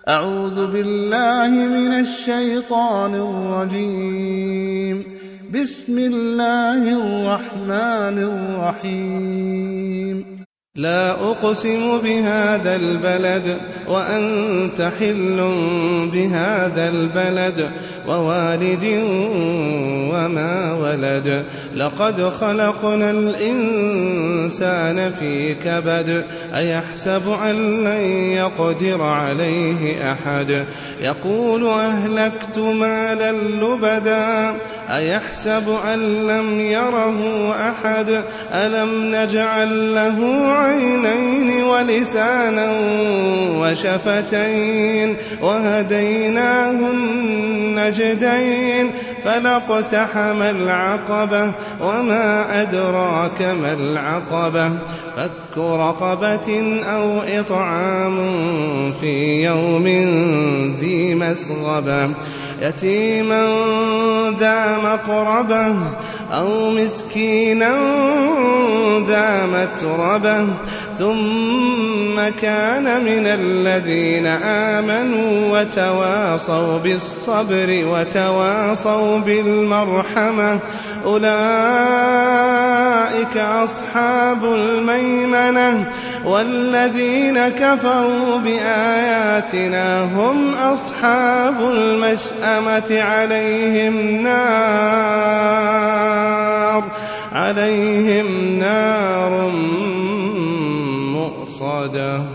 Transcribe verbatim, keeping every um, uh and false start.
أعوذ بالله من الشيطان الرجيم. بسم الله الرحمن الرحيم. لا أقسم بهذا البلد وأنت حل بهذا البلد ووالد وما ولد لقد خلقنا الإنسان في كبد أيحسب أن لن يقدر عليه أحد يقول أهلكت مالا لبدا أيحسب أن لم يره أحد ألم نجعل له عينين ولسانا وشفتين وهديناه النجدين فلاقتحم العقبة وما أدراك ما العقبة فك رقبة أو إطعام في يوم ذي مسغبة يتيما ذا مقربة أو مسكينا ذا متربة ثم كان من الذين آمنوا وتواصوا بالصبر وتواصوا بالمرحمة أولئك أصحاب الميمنة والذين كفروا بآياتنا هم أصحاب المشأمة عليهم نار عليهم نار مؤصدة.